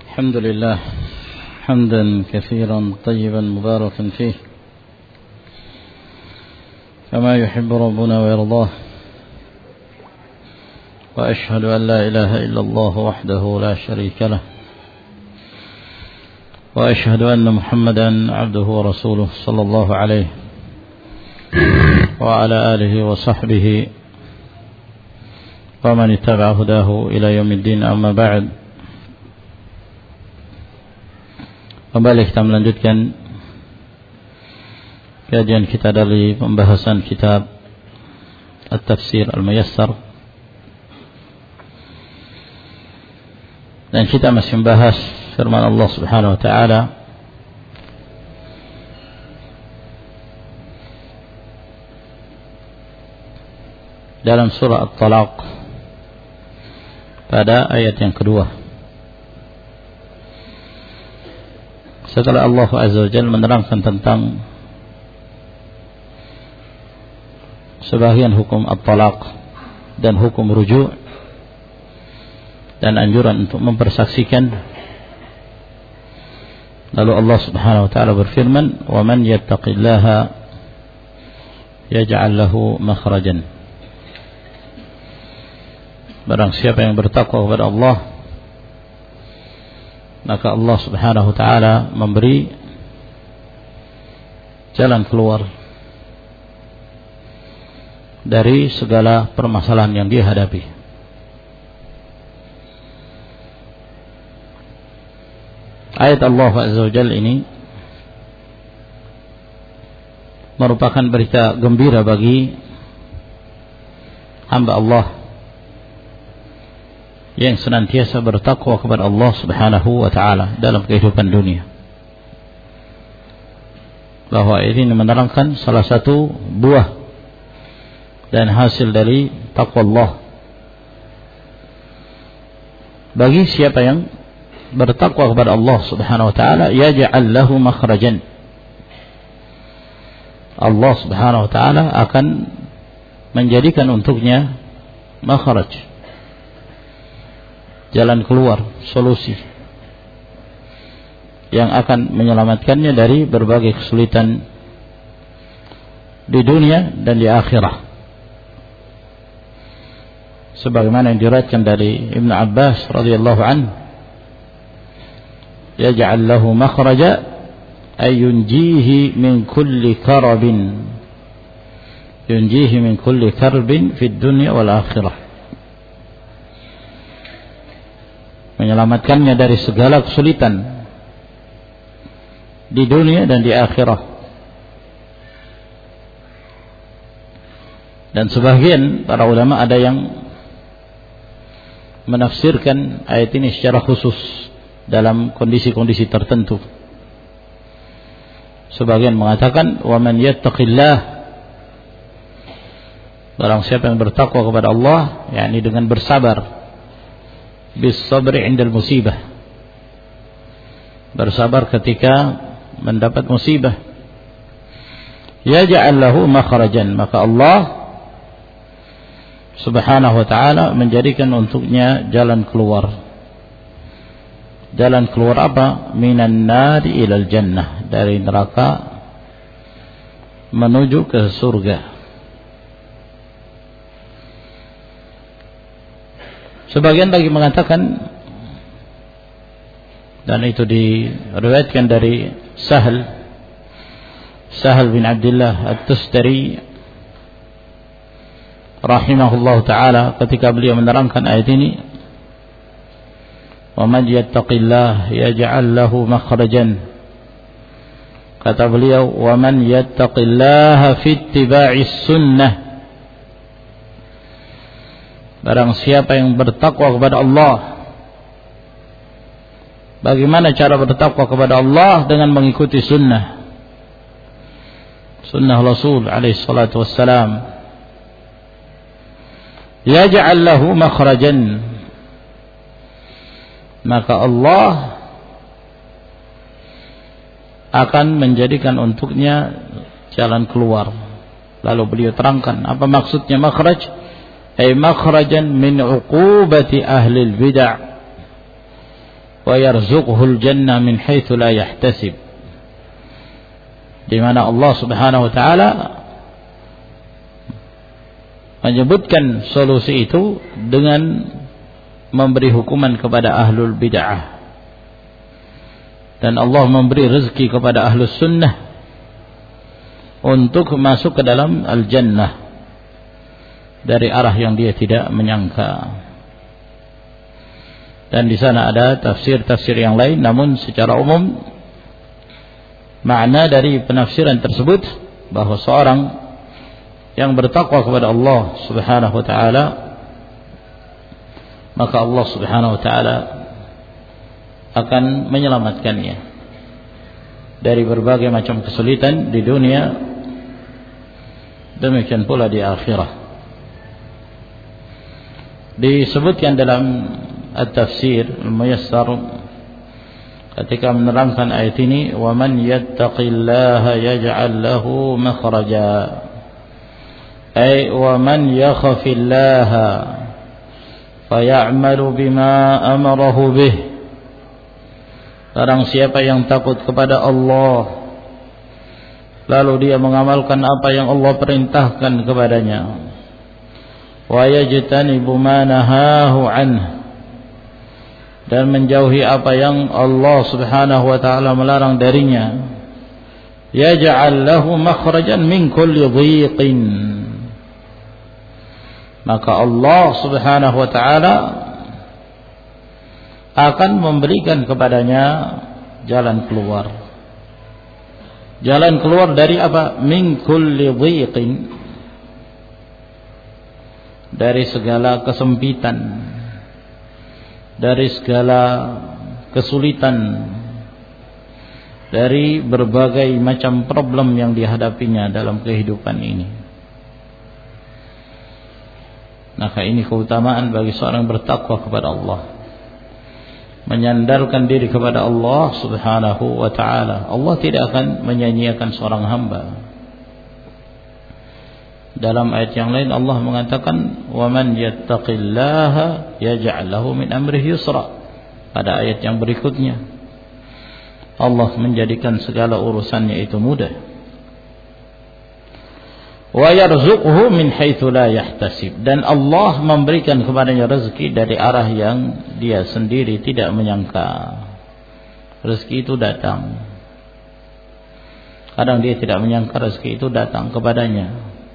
الحمد لله حمدا كثيرا طيبا مباركا فيه كما يحب ربنا ويرضاه، وأشهد أن لا إله إلا الله وحده لا شريك له، وأشهد أن محمدا عبده ورسوله صلى الله عليه وعلى آله وصحبه ومن اتبع هداه إلى يوم الدين. أما بعد. Kembali kita melanjutkan kajian kita dari pembahasan kitab At-Tafsir Al-Muyassar, dan kita masih membahas firman Allah Subhanahu wa taala dalam surah At-Talaq pada ayat yang kedua. Setelah Allah Azza wa Jalla menerangkan tentang sebagian hukum at-talaq dan hukum rujuk dan anjuran untuk mempersaksikan, lalu Allah Subhanahu wa taala berfirman, "Wa man yattaqillaha yaj'al lahu makhrajan." Barang siapa yang bertakwa kepada Allah, maka Allah Subhanahu wa taala memberi jalan keluar dari segala permasalahan yang dia hadapi. Ayat Allah Azza wa Jalla ini merupakan berita gembira bagi hamba Allah yang senantiasa bertakwa kepada Allah Subhanahu wa taala dalam kehidupan dunia. Bahwa ini menerangkan salah satu buah dan hasil dari takwa Allah. Bagi siapa yang bertakwa kepada Allah Subhanahu wa taala, yaj'al lahu makhrajan. Allah Subhanahu wa taala akan menjadikan untuknya makhraj, jalan keluar, solusi yang akan menyelamatkannya dari berbagai kesulitan di dunia dan di akhirat. Sebagaimana yang diriwayatkan dari Ibnu Abbas radhiyallahu anhu, yaj'al lahu makhraja ay yunjihi min kulli karbin, yunjihi min kulli karbin fid dunya wal akhirah. Menyelamatkannya dari segala kesulitan di dunia dan di akhirat. Dan sebagian para ulama ada yang menafsirkan ayat ini secara khusus dalam kondisi-kondisi tertentu. Sebagian mengatakan, wa man yattaqillah, barang siapa yang bertakwa kepada Allah, yakni dengan bersabar, bis-sabri 'indal musibah, bersabar ketika mendapat musibah, yaj'al lahu makhrajan, maka Allah Subhanahu wa taala menjadikan untuknya jalan keluar. Jalan keluar apa? Minan nari ilal jannah, dari neraka menuju ke surga. Sebagian lagi mengatakan, dan itu diriwayatkan dari Sahal bin Abdullah At-Tustari rahimahullah ta'ala, ketika beliau menerangkan ayat ini, wa man yattaqillah yaj'al lahu makhrajan, kata beliau, wa man yattaqillaha fi ittiba'is sunnah, barang siapa yang bertakwa kepada Allah. Bagaimana cara bertakwa kepada Allah? Dengan mengikuti sunnah Rasul alaihi salatu wassalam. Yaj'al lahu makhrajan, maka Allah akan menjadikan untuknya jalan keluar. Lalu beliau terangkan apa maksudnya makhraj? Ay makhrajan min uqubati ahli al-bid'ah wa yarzuquhul jannah min haitsu la yahtasib, di mana Allah Subhanahu wa taala menyebutkan solusi itu dengan memberi hukuman kepada ahlul bid'ah, dan Allah memberi rezeki kepada ahlus sunnah untuk masuk ke dalam al-jannah dari arah yang dia tidak menyangka. Dan di sana ada tafsir-tafsir yang lain, namun secara umum makna dari penafsiran tersebut bahwa seorang yang bertakwa kepada Allah Subhanahu wa taala, maka Allah Subhanahu wa taala akan menyelamatkannya dari berbagai macam kesulitan di dunia, demikian pula di akhirat. Disebutkan dalam at-tafsir al-muyassar ketika menerangkan ayat ini, wa man yattaqillaha yaj'al lahu makhraja, ay wa man yakhafillaha fayamalu bima amarahu bih, barang siapa yang takut kepada Allah lalu dia mengamalkan apa yang Allah perintahkan kepadanya, wa yajtanibu ma nahahu anhu, dan menjauhi apa yang Allah Subhanahu wa taala melarang darinya, yaj'al lahu makhrajan min kulli dhiqin, maka Allah Subhanahu wa taala akan memberikan kepadanya jalan keluar. Jalan keluar dari apa? Min kulli dhiqin, dari segala kesempitan, dari segala kesulitan, dari berbagai macam problem yang dihadapinya dalam kehidupan ini. Maka ini keutamaan bagi seorang bertakwa kepada Allah, menyandarkan diri kepada Allah Subhanahu wa ta'ala. Allah tidak akan menyanyiakan seorang hamba. Dalam ayat yang lain Allah mengatakan, wa man yattaqillaha yaj'al lahu min amrihi yusra. Pada ayat yang berikutnya Allah menjadikan segala urusannya itu mudah. Wa yarzuquhu min haitsu la yahtasib, dan Allah memberikan kepadanya rezeki dari arah yang dia sendiri tidak menyangka. Rezeki itu datang. Kadang dia tidak menyangka rezeki itu datang kepadanya.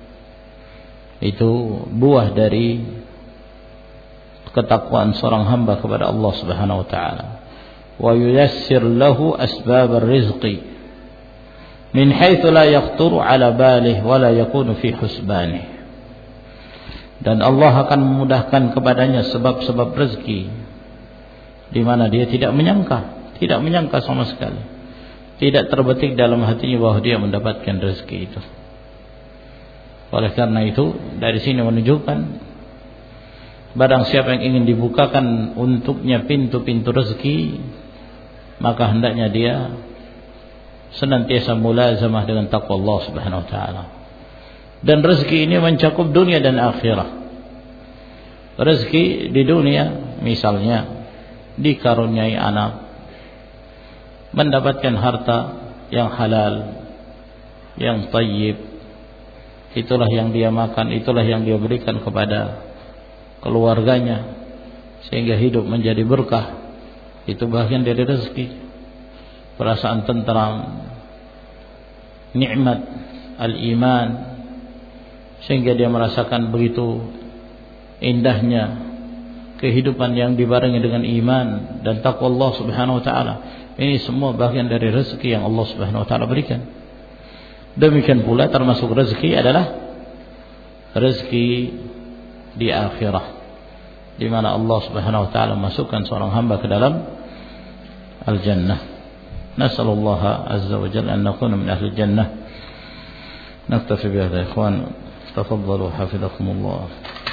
Itu buah dari ketakwaan seorang hamba kepada Allah Subhanahu wa taala. Wa yuyassir lahu asbab ar-rizqi min haitsu la yaqturu ala balih wa la yakunu fi husbanih, dan Allah akan memudahkan kepadanya sebab-sebab rezeki di mana dia tidak menyangka sama sekali, tidak terbetik dalam hatinya bahwa dia mendapatkan rezeki itu. Oleh karena itu, dari sini menunjukkan barang siapa yang ingin dibukakan untuknya pintu-pintu rezeki, maka hendaknya dia senantiasa mulazamah dengan takwa Allah Subhanahu wa taala. Dan rezeki ini mencakup dunia dan akhirat. Rezeki di dunia misalnya dikaruniai anak, mendapatkan harta yang halal, yang thayyib, itulah yang dia makan, itulah yang dia berikan kepada keluarganya sehingga hidup menjadi berkah. Itu bagian dari rezeki. Perasaan tentram, nikmat al-iman, sehingga dia merasakan begitu indahnya kehidupan yang dibarengi dengan iman dan takwa Allah Subhanahu wa taala. Ini semua bagian dari rezeki yang Allah Subhanahu wa taala berikan. Demikian pula termasuk rezeki adalah rezeki di akhirat, di mana Allah Subhanahu wa taala masukkan seorang hamba ke dalam al-jannah. نسأل الله عز وجل أن نكون من أهل الجنة. نكتفي بهذا يا إخوان، تفضلوا حفظكم الله.